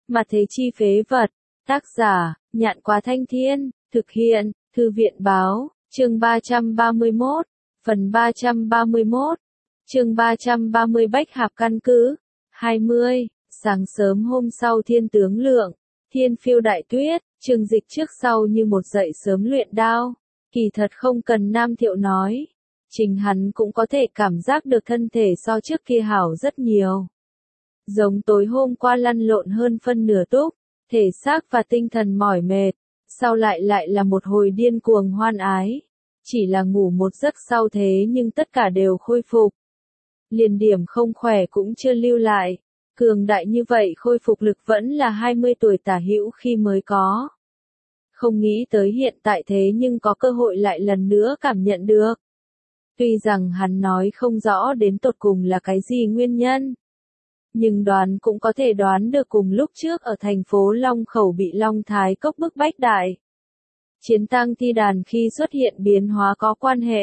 Mà thế chi phế vật. Tác giả, Nhạn Quá Thanh Thiên, thực hiện, Thư viện báo, chương 331, phần 331, chương 330 Bách Hạp căn cứ, 20, sáng sớm hôm sau thiên tướng lượng, thiên phiêu đại tuyết, Trương Dịch trước sau như một dậy sớm luyện đao, kỳ thật không cần Nam Thiệu nói. Chính hắn cũng có thể cảm giác được thân thể so trước kia hảo rất nhiều. Giống tối hôm qua lăn lộn hơn phân nửa túc, thể xác và tinh thần mỏi mệt, sau lại là một hồi điên cuồng hoan ái. Chỉ là ngủ một giấc sau thế nhưng tất cả đều khôi phục. Liền điểm không khỏe cũng chưa lưu lại, cường đại như vậy khôi phục lực vẫn là 20 tuổi tả hữu khi mới có. Không nghĩ tới hiện tại thế nhưng có cơ hội lại lần nữa cảm nhận được. Tuy rằng hắn nói không rõ đến tột cùng là cái gì nguyên nhân, nhưng đoán cũng có thể đoán được cùng lúc trước ở thành phố Long Khẩu bị Long Thái Cốc bức bách đại. Chiến tang thi đàn khi xuất hiện biến hóa có quan hệ.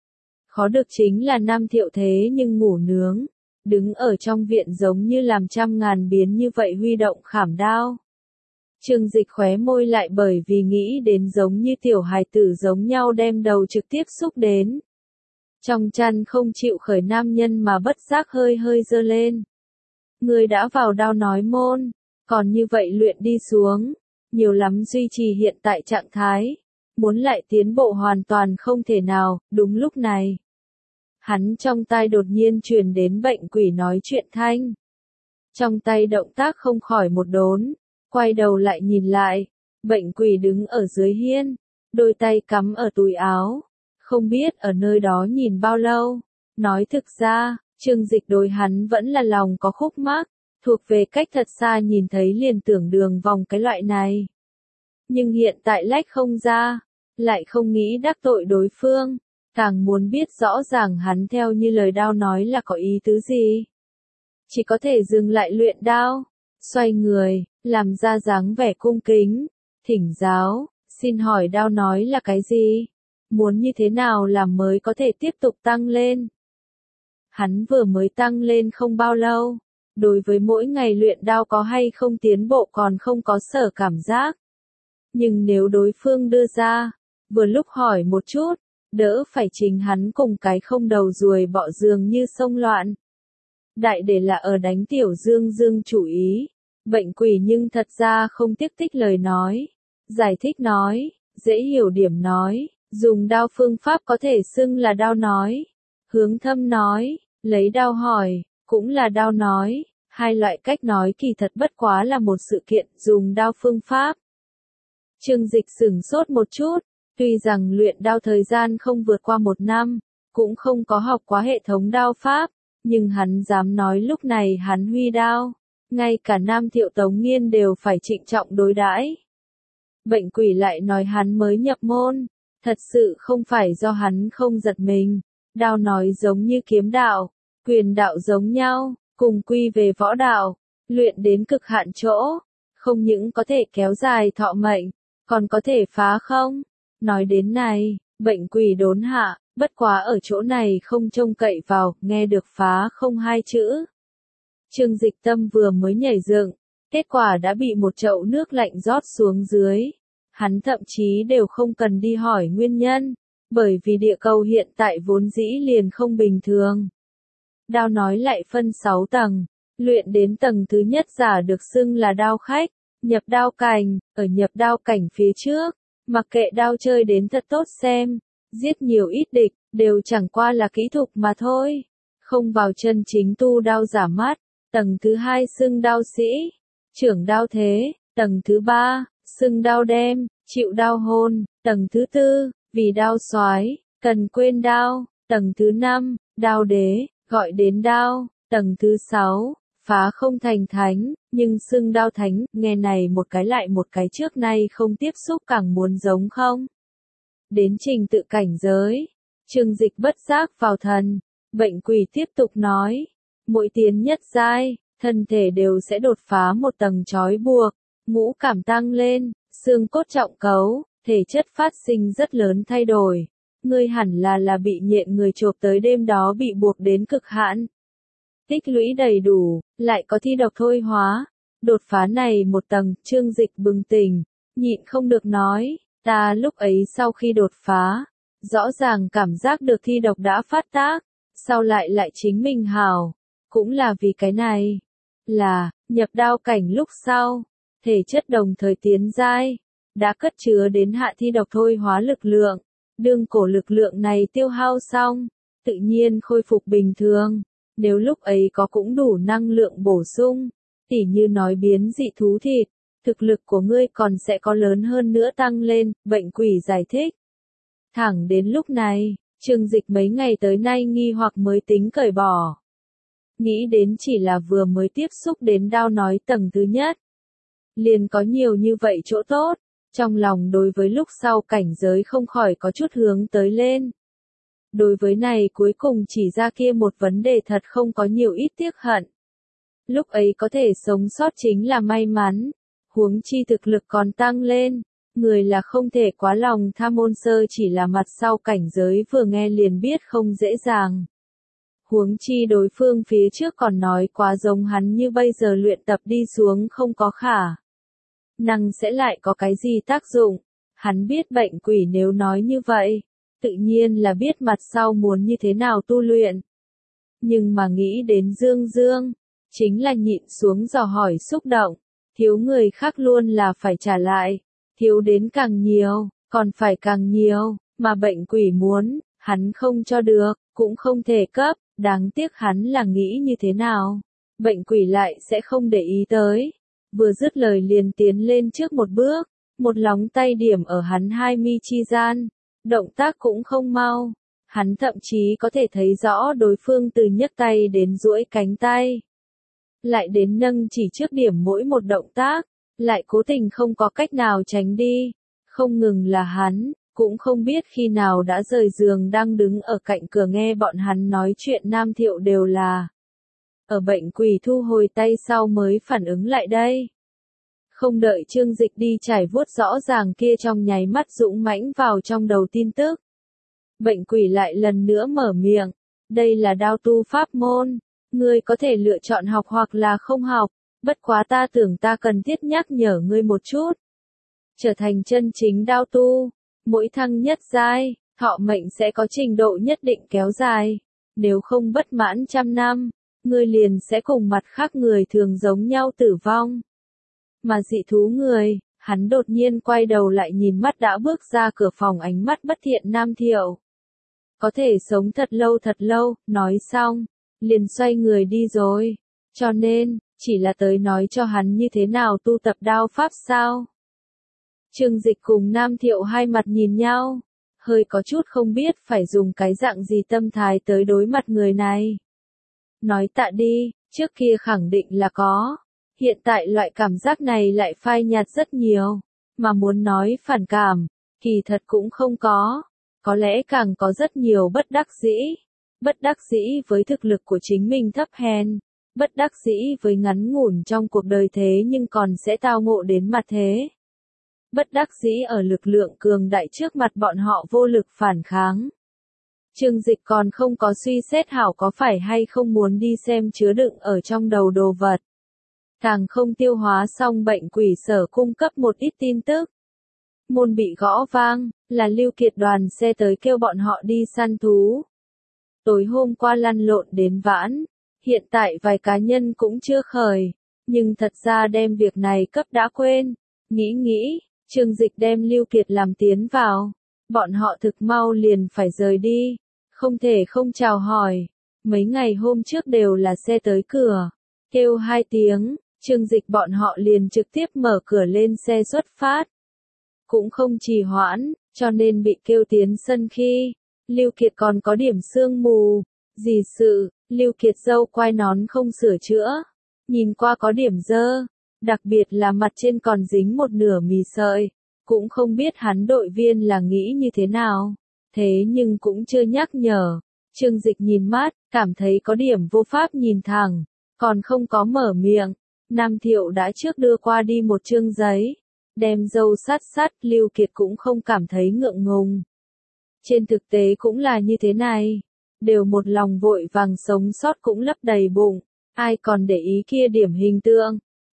Khó được chính là Nam Thiệu thế nhưng ngủ nướng, đứng ở trong viện giống như làm trăm ngàn biến như vậy huy động khảm đao. Trương Dịch khóe môi lại bởi vì nghĩ đến giống như tiểu hài tử giống nhau đem đầu trực tiếp xúc đến. Trong chăn không chịu khởi nam nhân mà bất giác hơi hơi dơ lên. Người đã vào đao nói môn, còn như vậy luyện đi xuống, nhiều lắm duy trì hiện tại trạng thái, muốn lại tiến bộ hoàn toàn không thể nào. Đúng lúc này, hắn trong tai đột nhiên truyền đến bệnh quỷ nói chuyện thanh. Trong tay động tác không khỏi một đốn, quay đầu lại nhìn lại, bệnh quỷ đứng ở dưới hiên, đôi tay cắm ở túi áo, không biết ở nơi đó nhìn bao lâu. Nói thực ra, Trương Dịch đối hắn vẫn là lòng có khúc mắc, thuộc về cách thật xa nhìn thấy liền tưởng đường vòng cái loại này. Nhưng hiện tại lách không ra, lại không nghĩ đắc tội đối phương, càng muốn biết rõ ràng hắn theo như lời đao nói là có ý tứ gì. Chỉ có thể dừng lại luyện đao, xoay người, làm ra dáng vẻ cung kính, thỉnh giáo, xin hỏi đao nói là cái gì? Muốn như thế nào làm mới có thể tiếp tục tăng lên? Hắn vừa mới tăng lên không bao lâu, đối với mỗi ngày luyện đao có hay không tiến bộ còn không có sở cảm giác. Nhưng nếu đối phương đưa ra, vừa lúc hỏi một chút, đỡ phải chính hắn cùng cái không đầu ruồi bọ dường như sông loạn. Đại để là ở đánh tiểu Dương chủ ý, bệnh quỷ nhưng thật ra không tiếc tích lời nói, giải thích nói, dễ hiểu điểm nói, dùng đao phương pháp có thể xưng là đao nói, hướng thâm nói, lấy đao hỏi, cũng là đao nói, hai loại cách nói kỳ thật bất quá là một sự kiện dùng đao phương pháp. Trương Dịch sửng sốt một chút, tuy rằng luyện đao thời gian không vượt qua 1 năm, cũng không có học quá hệ thống đao pháp, nhưng hắn dám nói lúc này hắn huy đao, ngay cả Nam Thiệu Tống Nghiên đều phải trịnh trọng đối đãi. Bệnh quỷ lại nói hắn mới nhập môn, thật sự không phải do hắn không giật mình, đao nói giống như kiếm đạo, quyền đạo giống nhau, cùng quy về võ đạo, luyện đến cực hạn chỗ, không những có thể kéo dài thọ mệnh, còn có thể phá không. Nói đến này, bệnh quỷ đốn hạ, bất quá ở chỗ này không trông cậy vào, nghe được phá không 2 chữ. Trương Dịch tâm vừa mới nhảy dựng, kết quả đã bị một chậu nước lạnh rót xuống dưới. Hắn thậm chí đều không cần đi hỏi nguyên nhân, bởi vì địa cầu hiện tại vốn dĩ liền không bình thường. Đao nói lại phân 6 tầng, luyện đến tầng thứ nhất giả được xưng là đao khách, nhập đao cảnh, ở nhập đao cảnh phía trước, mặc kệ đao chơi đến thật tốt xem, giết nhiều ít địch, đều chẳng qua là kỹ thuật mà thôi, không vào chân chính tu đao giả mắt. Tầng thứ 2 xưng đao sĩ, trưởng đao thế, tầng thứ 3, xưng đao đem, chịu đao hôn, tầng thứ 4, vì đao soái, cần quên đao, tầng thứ 5, đao đế, gọi đến đao, tầng thứ 6, phá không thành thánh, nhưng xưng đao thánh, nghe này một cái lại một cái trước nay không tiếp xúc càng muốn giống không. Đến trình tự cảnh giới, Trương Dịch bất giác vào thần, bệnh quỷ tiếp tục nói, mỗi tiến nhất giai, thân thể đều sẽ đột phá một tầng trói buộc, ngũ cảm tăng lên, xương cốt trọng cấu, thể chất phát sinh rất lớn thay đổi. Ngươi hẳn là bị nhện người chộp tới đêm đó bị buộc đến cực hạn. Tích lũy đầy đủ, lại có thi độc thôi hóa, Đột phá này một tầng, Trương Dịch bừng tỉnh, nhịn không được nói, ta lúc ấy sau khi đột phá, rõ ràng cảm giác được thi độc đã phát tác, sau lại chính mình hảo, cũng là vì cái này, là, nhập đao cảnh lúc sau, thể chất đồng thời tiến giai, đã cất chứa đến hạ thi độc thôi hóa lực lượng, đương cổ lực lượng này tiêu hao xong, tự nhiên khôi phục bình thường, nếu lúc ấy có cũng đủ năng lượng bổ sung, tỉ như nói biến dị thú thịt, thực lực của ngươi còn sẽ có lớn hơn nữa tăng lên, bệnh quỷ giải thích. Thẳng đến lúc này, Trương Dịch mấy ngày tới nay nghi hoặc mới tính cởi bỏ. Nghĩ đến chỉ là vừa mới tiếp xúc đến đao nói tầng thứ nhất. Liền có nhiều như vậy chỗ tốt, trong lòng đối với lúc sau cảnh giới không khỏi có chút hướng tới lên. Đối với này cuối cùng chỉ ra kia một vấn đề thật không có nhiều ít tiếc hận. Lúc ấy có thể sống sót chính là may mắn, huống chi thực lực còn tăng lên, người là không thể quá lòng tham môn sơ chỉ là mặt sau cảnh giới vừa nghe liền biết không dễ dàng. Huống chi đối phương phía trước còn nói quá giống hắn như bây giờ luyện tập đi xuống không có khả năng sẽ lại có cái gì tác dụng, hắn biết bệnh quỷ nếu nói như vậy, tự nhiên là biết mặt sau muốn như thế nào tu luyện. Nhưng mà nghĩ đến Dương Dương, chính là nhịn xuống dò hỏi xúc động, thiếu người khác luôn là phải trả lại, thiếu đến càng nhiều, còn phải càng nhiều, mà bệnh quỷ muốn, hắn không cho được, cũng không thể cấp, đáng tiếc hắn là nghĩ như thế nào, bệnh quỷ lại sẽ không để ý tới. Vừa dứt lời liền tiến lên trước một bước, một lóng tay điểm ở hắn hai mi chi gian, động tác cũng không mau, hắn thậm chí có thể thấy rõ đối phương từ nhấc tay đến duỗi cánh tay. Lại đến nâng chỉ trước điểm mỗi một động tác, lại cố tình không có cách nào tránh đi, không ngừng là hắn, cũng không biết khi nào đã rời giường đang đứng ở cạnh cửa nghe bọn hắn nói chuyện Nam Thiệu đều là. Ở bệnh quỷ thu hồi tay sau mới phản ứng lại đây. Không đợi Trương Dịch đi trải vuốt rõ ràng kia trong nháy mắt dũng mãnh vào trong đầu tin tức. Bệnh quỷ lại lần nữa mở miệng, đây là đao tu pháp môn, ngươi có thể lựa chọn học hoặc là không học, bất quá ta tưởng ta cần thiết nhắc nhở ngươi một chút. Trở thành chân chính đao tu, mỗi thăng nhất giai, thọ mệnh sẽ có trình độ nhất định kéo dài, nếu không bất mãn trăm năm, ngươi liền sẽ cùng mặt khác người thường giống nhau tử vong. Mà dị thú người, hắn đột nhiên quay đầu lại nhìn mắt đã bước ra cửa phòng ánh mắt bất thiện Nam Thiệu. Có thể sống thật lâu, nói xong, liền xoay người đi rồi. Cho nên, chỉ là tới nói cho hắn như thế nào tu tập đao pháp sao. Trương Dịch cùng Nam Thiệu hai mặt nhìn nhau, hơi có chút không biết phải dùng cái dạng gì tâm thái tới đối mặt người này. Nói tạ đi, trước kia khẳng định là có. Hiện tại loại cảm giác này lại phai nhạt rất nhiều, mà muốn nói phản cảm, kỳ thật cũng không có lẽ càng có rất nhiều bất đắc dĩ với thực lực của chính mình thấp hèn, bất đắc dĩ với ngắn ngủn trong cuộc đời thế nhưng còn sẽ tao ngộ đến mặt thế. Bất đắc dĩ ở lực lượng cường đại trước mặt bọn họ vô lực phản kháng. Trương Dịch còn không có suy xét hảo có phải hay không muốn đi xem chứa đựng ở trong đầu đồ vật. Càng không tiêu hóa xong bệnh quỷ sở cung cấp một ít tin tức. Môn bị gõ vang, là Lưu Kiệt đoàn xe tới kêu bọn họ đi săn thú. Tối hôm qua lăn lộn đến vãn, hiện tại vài cá nhân cũng chưa khởi, nhưng thật ra đem việc này cấp đã quên. Nghĩ, Trương Dịch đem Lưu Kiệt làm tiến vào, bọn họ thực mau liền phải rời đi, không thể không chào hỏi. Mấy ngày hôm trước đều là xe tới cửa, kêu 2 tiếng. Trương Dịch bọn họ liền trực tiếp mở cửa lên xe xuất phát. Cũng không trì hoãn, cho nên bị kêu tiến sân khi, Lưu Kiệt còn có điểm sương mù. Gì sự, Lưu Kiệt râu quai nón không sửa chữa, nhìn qua có điểm dơ, đặc biệt là mặt trên còn dính một nửa mì sợi, cũng không biết hắn đội viên là nghĩ như thế nào, thế nhưng cũng chưa nhắc nhở. Trương Dịch nhìn mắt, cảm thấy có điểm vô pháp nhìn thẳng, còn không có mở miệng. Nam Thiệu đã trước đưa qua đi một chương giấy, đem dâu sát, Lưu Kiệt cũng không cảm thấy ngượng ngùng. Trên thực tế cũng là như thế này, đều một lòng vội vàng sống sót cũng lấp đầy bụng, ai còn để ý kia điểm hình tượng,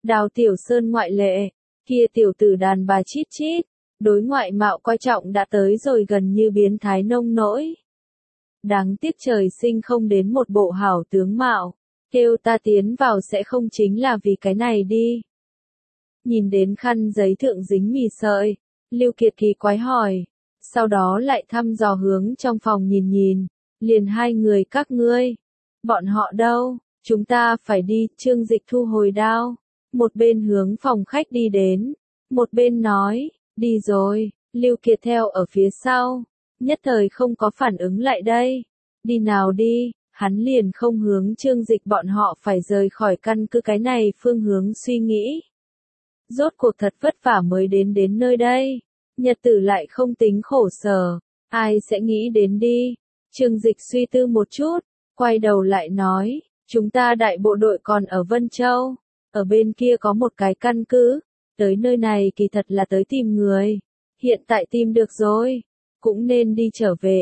Đào Tiểu Sơn ngoại lệ, kia tiểu tử đàn bà chít chít, đối ngoại mạo coi trọng đã tới rồi gần như biến thái nông nỗi. Đáng tiếc trời sinh không đến một bộ hảo tướng mạo, kêu ta tiến vào sẽ không chính là vì cái này đi. Nhìn đến khăn giấy thượng dính mì sợi, Lưu Kiệt kỳ quái hỏi, sau đó lại thăm dò hướng trong phòng nhìn nhìn, liền hai người các ngươi. Bọn họ đâu, chúng ta phải đi, Trương Dịch thu hồi đao, một bên hướng phòng khách đi đến, một bên nói, đi rồi, Lưu Kiệt theo ở phía sau, nhất thời không có phản ứng lại đây, đi nào đi, hắn liền không hướng Trương Dịch bọn họ phải rời khỏi căn cứ cái này phương hướng suy nghĩ. Rốt cuộc thật vất vả mới đến nơi đây, nhật tử lại không tính khổ sở, ai sẽ nghĩ đến đi. Trương Dịch suy tư một chút, quay đầu lại nói, chúng ta đại bộ đội còn ở Vân Châu, ở bên kia có một cái căn cứ, tới nơi này kỳ thật là tới tìm người, hiện tại tìm được rồi, cũng nên đi trở về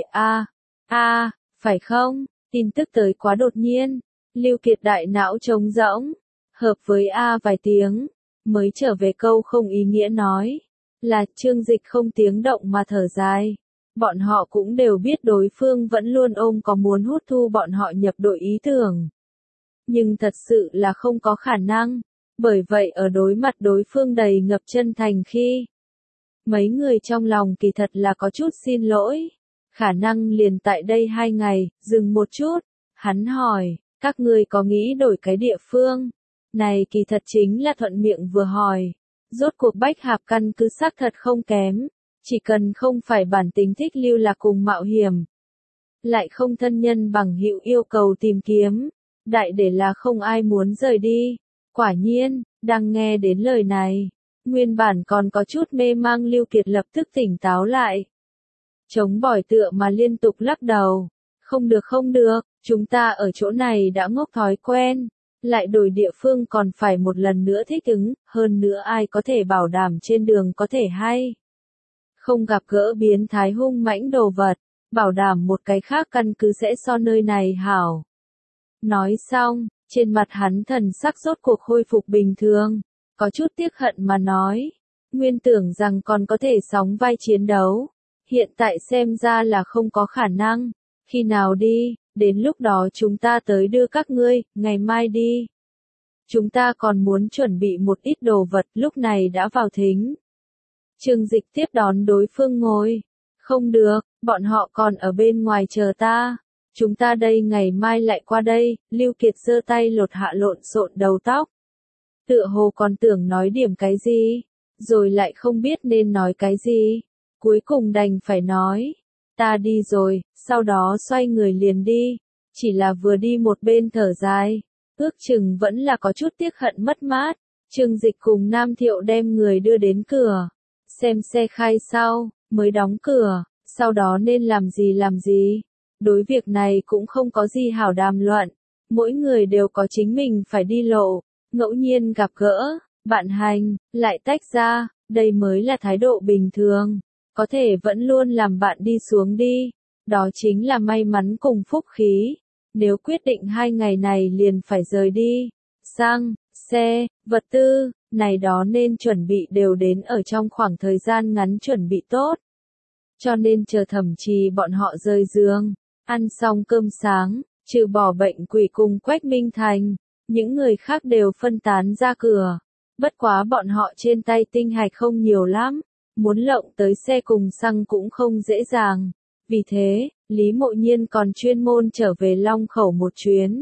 phải không, tin tức tới quá đột nhiên, Lưu Kiệt đại não trống rỗng, hợp với vài tiếng, mới trở về câu không ý nghĩa nói, là Trương Dịch không tiếng động mà thở dài. Bọn họ cũng đều biết đối phương vẫn luôn ôm có muốn hút thu bọn họ nhập đội ý tưởng. Nhưng thật sự là không có khả năng, bởi vậy ở đối mặt đối phương đầy ngập chân thành khi, mấy người trong lòng kỳ thật là có chút xin lỗi. Khả năng liền tại đây 2 ngày, dừng một chút, hắn hỏi, các ngươi có nghĩ đổi cái địa phương? Này kỳ thật chính là thuận miệng vừa hỏi. Rốt cuộc Bách Hạp căn cứ xác thật không kém, chỉ cần không phải bản tính thích lưu lạc cùng mạo hiểm. Lại không thân nhân bằng hữu yêu cầu tìm kiếm, đại để là không ai muốn rời đi. Quả nhiên, đang nghe đến lời này, nguyên bản còn có chút mê mang Lưu Kiệt lập tức tỉnh táo lại. Chống bỏi tựa mà liên tục lắc đầu, không được, chúng ta ở chỗ này đã ngốc thói quen. Lại đổi địa phương còn phải một lần nữa thích ứng, hơn nữa ai có thể bảo đảm trên đường có thể hay. Không gặp gỡ biến thái hung mãnh đồ vật, bảo đảm một cái khác căn cứ sẽ so nơi này hảo. Nói xong, trên mặt hắn thần sắc rốt cuộc khôi phục bình thường, có chút tiếc hận mà nói, nguyên tưởng rằng còn có thể sóng vai chiến đấu, hiện tại xem ra là không có khả năng, khi nào đi? Đến lúc đó chúng ta tới đưa các ngươi, ngày mai đi. Chúng ta còn muốn chuẩn bị một ít đồ vật, lúc này đã vào thính. Trương Dịch tiếp đón đối phương ngồi. Không được, bọn họ còn ở bên ngoài chờ ta. Chúng ta đây ngày mai lại qua đây, Lưu Kiệt giơ tay lột hạ lộn xộn đầu tóc. Tựa hồ còn tưởng nói điểm cái gì, rồi lại không biết nên nói cái gì. Cuối cùng đành phải nói. Ta đi rồi, sau đó xoay người liền đi, chỉ là vừa đi một bên thở dài, ước chừng vẫn là có chút tiếc hận mất mát. Trương Dịch cùng Nam Thiệu đem người đưa đến cửa, xem xe khai sau, mới đóng cửa, sau đó nên làm gì. Đối việc này cũng không có gì hảo đàm luận, mỗi người đều có chính mình phải đi lộ, ngẫu nhiên gặp gỡ, bạn hành, lại tách ra, đây mới là thái độ bình thường. Có thể vẫn luôn làm bạn đi xuống đi, đó chính là may mắn cùng phúc khí. Nếu quyết định 2 ngày này liền phải rời đi, xăng, xe, vật tư, này đó nên chuẩn bị đều đến ở trong khoảng thời gian ngắn chuẩn bị tốt. Cho nên chờ Thẩm Trì bọn họ rời giường, ăn xong cơm sáng, trừ bỏ Bệnh Quỷ cùng Quách Minh Thành, những người khác đều phân tán ra cửa. Bất quá bọn họ trên tay tinh hạch không nhiều lắm. Muốn lộng tới xe cùng xăng cũng không dễ dàng. Vì thế, Lý Mộ Nhiên còn chuyên môn trở về Long Khẩu một chuyến.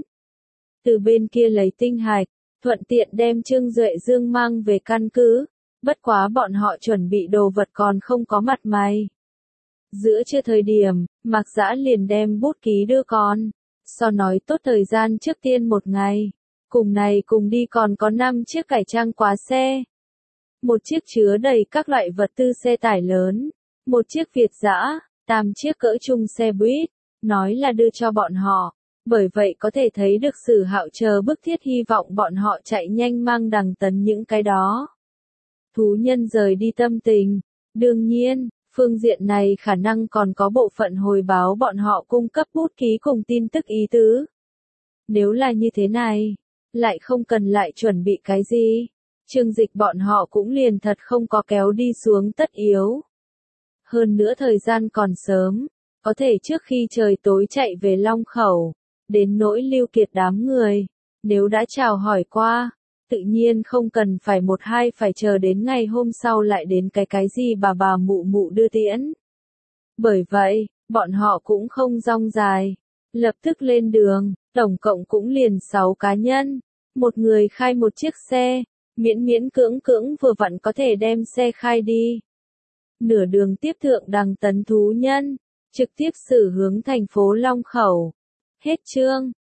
Từ bên kia lấy tinh hạch, thuận tiện đem Trương Duệ Dương mang về căn cứ. Bất quá bọn họ chuẩn bị đồ vật còn không có mặt mày. Giữa trưa thời điểm, Mạc Dã liền đem bút ký đưa con. So nói tốt thời gian trước tiên một ngày. Cùng này cùng đi còn có 5 chiếc cải trang quá xe. Một chiếc chứa đầy các loại vật tư xe tải lớn, một chiếc Việt dã, 8 chiếc cỡ trung xe buýt, nói là đưa cho bọn họ, bởi vậy có thể thấy được Sử Hạo chờ bức thiết hy vọng bọn họ chạy nhanh mang đằng tấn những cái đó. Thú nhân rời đi tâm tình, đương nhiên, phương diện này khả năng còn có bộ phận hồi báo bọn họ cung cấp bút ký cùng tin tức ý tứ. Nếu là như thế này, lại không cần lại chuẩn bị cái gì. Chương Dịch bọn họ cũng liền thật không có kéo đi xuống tất yếu. Hơn nữa thời gian còn sớm, có thể trước khi trời tối chạy về Long Khẩu, đến nỗi Lưu Kiệt đám người, nếu đã chào hỏi qua, tự nhiên không cần phải một hai phải chờ đến ngày hôm sau lại đến cái gì bà mụ mụ đưa tiễn. Bởi vậy, bọn họ cũng không rong dài, lập tức lên đường, tổng cộng cũng liền 6 cá nhân, một người khai một chiếc xe, miễn miễn cưỡng cưỡng vừa vặn có thể đem xe khai đi. Nửa đường tiếp thượng Đằng Tấn thú nhân, trực tiếp xử hướng thành phố Long Khẩu. Hết chương.